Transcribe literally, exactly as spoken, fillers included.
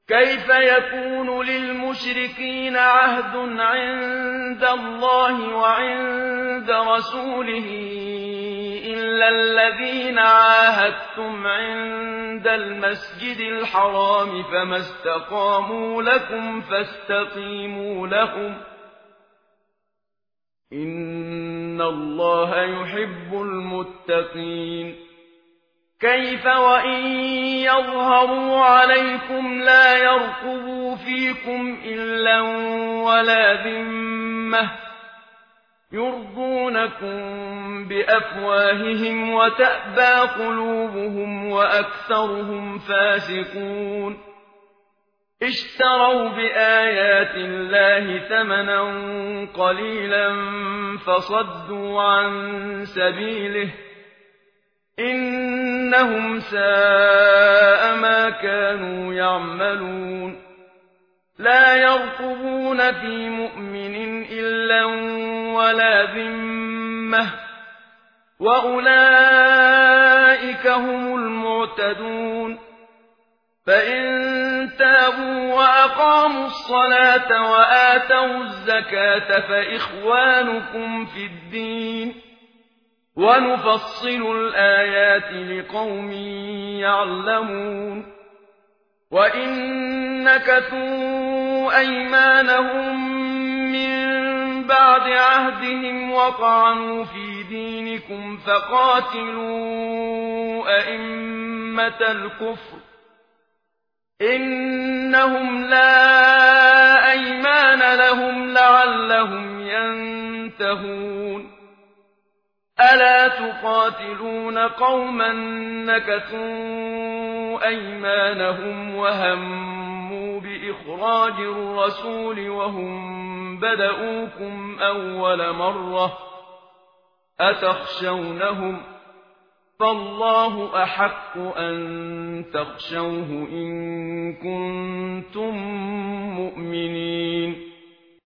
كيف يكون للمشركين عهد عند الله وعند رسوله إلا الذين عاهدتم عند المسجد الحرام فما استقاموا لكم فاستقيموا لهم إن الله يحب المتقين كيف وإن يظهروا عليكم لا يرقبوا فيكم إلا ولا ذمة يرضونكم بأفواههم وتأبى قلوبهم وأكثرهم فاسقون اشتروا بآيات الله ثمنا قليلا فصدوا عن سبيله إنهم ساء ما كانوا يعملون لا يرقبون في مؤمن إلا ولا ذمة وأولئك هم المعتدون فإن تابوا وأقاموا الصلاة وآتوا الزكاة فإخوانكم في الدين ونفصل الآيات لقوم يعلمون وإن نكثوا أيمانهم من بعد عهدهم وطعنوا في دينكم فقاتلوا أئمة الكفر إنهم لا أيمان لهم لعلهم ينتهون ألا تقاتلون قوما نكثوا أيمانهم وهموا بإخراج الرسول وهم بدؤوكم أول مرة أتخشونهم فالله أحق أن تخشوه إن كنتم مؤمنين